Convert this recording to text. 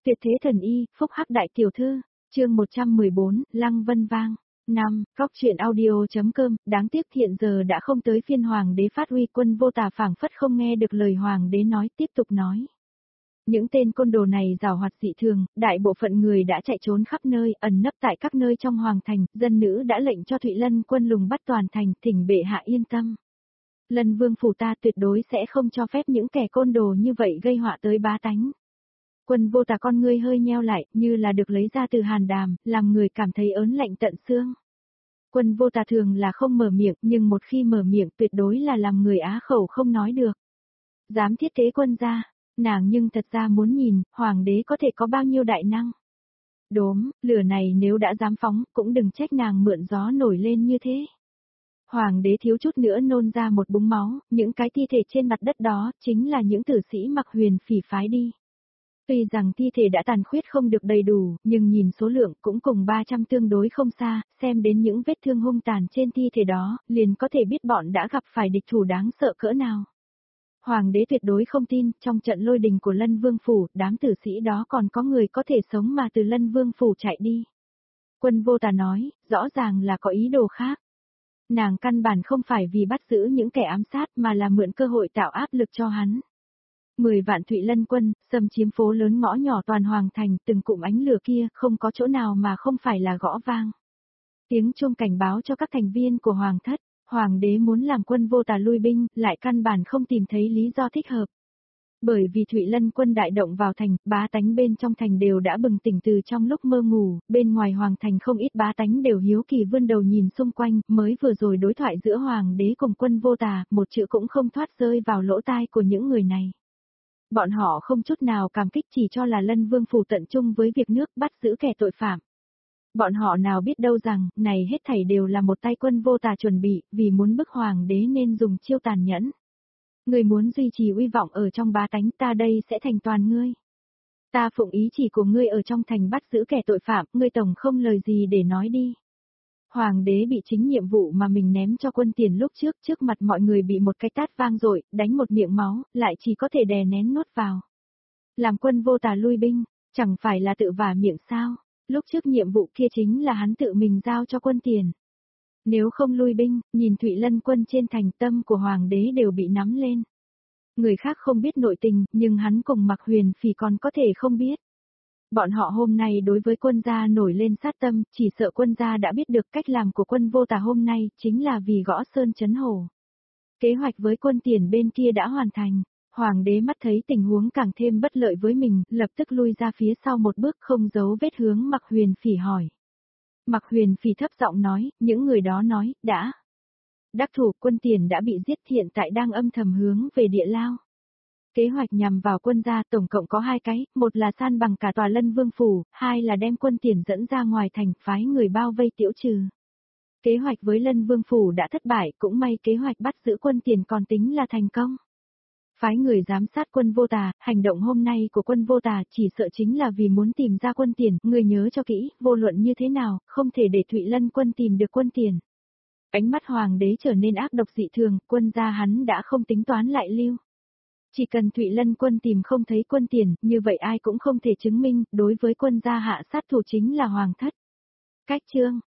Tuyệt thế thần y, phúc hắc đại tiểu thư, chương 114, Lăng Vân Vang. 5. Góc truyện audio.com, đáng tiếc hiện giờ đã không tới phiên hoàng đế phát huy. Quân Vô Tà phảng phất không nghe được lời hoàng đế nói, tiếp tục nói. Những tên côn đồ này giảo hoạt dị thường, đại bộ phận người đã chạy trốn khắp nơi, ẩn nấp tại các nơi trong hoàng thành, dân nữ đã lệnh cho Thụy Lân quân lùng bắt toàn thành, thỉnh bệ hạ yên tâm. Lân vương phủ ta tuyệt đối sẽ không cho phép những kẻ côn đồ như vậy gây họa tới bá tánh. Quân Vô Tà con ngươi hơi nheo lại, như là được lấy ra từ hàn đàm, làm người cảm thấy ớn lạnh tận xương. Quân Vô Tà thường là không mở miệng, nhưng một khi mở miệng tuyệt đối là làm người á khẩu không nói được. Dám thiết kế quân gia, nàng nhưng thật ra muốn nhìn, hoàng đế có thể có bao nhiêu đại năng. Đốm, lửa này nếu đã dám phóng, cũng đừng trách nàng mượn gió nổi lên như thế. Hoàng đế thiếu chút nữa nôn ra một búng máu, những cái thi thể trên mặt đất đó, chính là những tử sĩ mặc huyền phỉ phái đi. Tuy rằng thi thể đã tàn khuyết không được đầy đủ, nhưng nhìn số lượng cũng cùng 300 tương đối không xa, xem đến những vết thương hung tàn trên thi thể đó, liền có thể biết bọn đã gặp phải địch thủ đáng sợ cỡ nào. Hoàng đế tuyệt đối không tin, trong trận lôi đình của Lân Vương Phủ, đám tử sĩ đó còn có người có thể sống mà từ Lân Vương Phủ chạy đi. Quân Vô Tà nói, rõ ràng là có ý đồ khác. Nàng căn bản không phải vì bắt giữ những kẻ ám sát mà là mượn cơ hội tạo áp lực cho hắn. 10 vạn Thụy Lân quân, xâm chiếm phố lớn ngõ nhỏ toàn hoàng thành, từng cụm ánh lửa kia, không có chỗ nào mà không phải là gõ vang. Tiếng chuông cảnh báo cho các thành viên của hoàng thất, hoàng đế muốn làm Quân Vô Tà lui binh, lại căn bản không tìm thấy lý do thích hợp. Bởi vì Thụy Lân quân đại động vào thành, bá tánh bên trong thành đều đã bừng tỉnh từ trong lúc mơ ngủ, bên ngoài hoàng thành không ít bá tánh đều hiếu kỳ vươn đầu nhìn xung quanh, mới vừa rồi đối thoại giữa hoàng đế cùng Quân Vô Tà, một chữ cũng không thoát rơi vào lỗ tai của những người này. Bọn họ không chút nào cảm kích, chỉ cho là Lân Vương Phủ tận trung với việc nước bắt giữ kẻ tội phạm. Bọn họ nào biết đâu rằng, này hết thảy đều là một tay Quân Vô Tà chuẩn bị, vì muốn bức hoàng đế nên dùng chiêu tàn nhẫn. Người muốn duy trì uy vọng ở trong bá tánh, ta đây sẽ thành toàn ngươi. Ta phụng ý chỉ của ngươi ở trong thành bắt giữ kẻ tội phạm, ngươi tổng không lời gì để nói đi. Hoàng đế bị chính nhiệm vụ mà mình ném cho Quân Tiền lúc trước mặt mọi người bị một cái tát vang dội, đánh một miệng máu, lại chỉ có thể đè nén nuốt vào. Làm Quân Vô Tà lui binh, chẳng phải là tự vả miệng sao, lúc trước nhiệm vụ kia chính là hắn tự mình giao cho Quân Tiền. Nếu không lui binh, nhìn Thụy Lân quân trên thành, tâm của hoàng đế đều bị nắm lên. Người khác không biết nội tình, nhưng hắn cùng Mạc Huyền Phỉ còn có thể không biết. Bọn họ hôm nay đối với quân gia nổi lên sát tâm, chỉ sợ quân gia đã biết được cách làm của Quân Vô Tà hôm nay, chính là vì gõ sơn chấn hổ. Kế hoạch với Quân Tiền bên kia đã hoàn thành, hoàng đế mắt thấy tình huống càng thêm bất lợi với mình, lập tức lui ra phía sau một bước, không giấu vết hướng Mạc Huyền Phỉ hỏi. Mạc Huyền Phỉ thấp giọng nói, những người đó nói, đã. Đắc thủ Quân Tiền đã bị giết, hiện tại đang âm thầm hướng về địa lao. Kế hoạch nhằm vào quân gia tổng cộng có 2 cái, một là san bằng cả tòa Lân Vương Phủ, 2 là đem Quân Tiền dẫn ra ngoài thành, phái người bao vây tiễu trừ. Kế hoạch với Lân Vương Phủ đã thất bại, cũng may kế hoạch bắt giữ Quân Tiền còn tính là thành công. Phái người giám sát Quân Vô Tà, hành động hôm nay của Quân Vô Tà chỉ sợ chính là vì muốn tìm ra Quân Tiền, người nhớ cho kỹ, vô luận như thế nào, không thể để Thụy Lân quân tìm được Quân Tiền. Ánh mắt hoàng đế trở nên ác độc dị thường, quân gia hắn đã không tính toán lại lưu. Chỉ cần Thụy Lân quân tìm không thấy Quân Tiền, như vậy ai cũng không thể chứng minh, đối với quân gia hạ sát thủ chính là hoàng thất. Cách chương,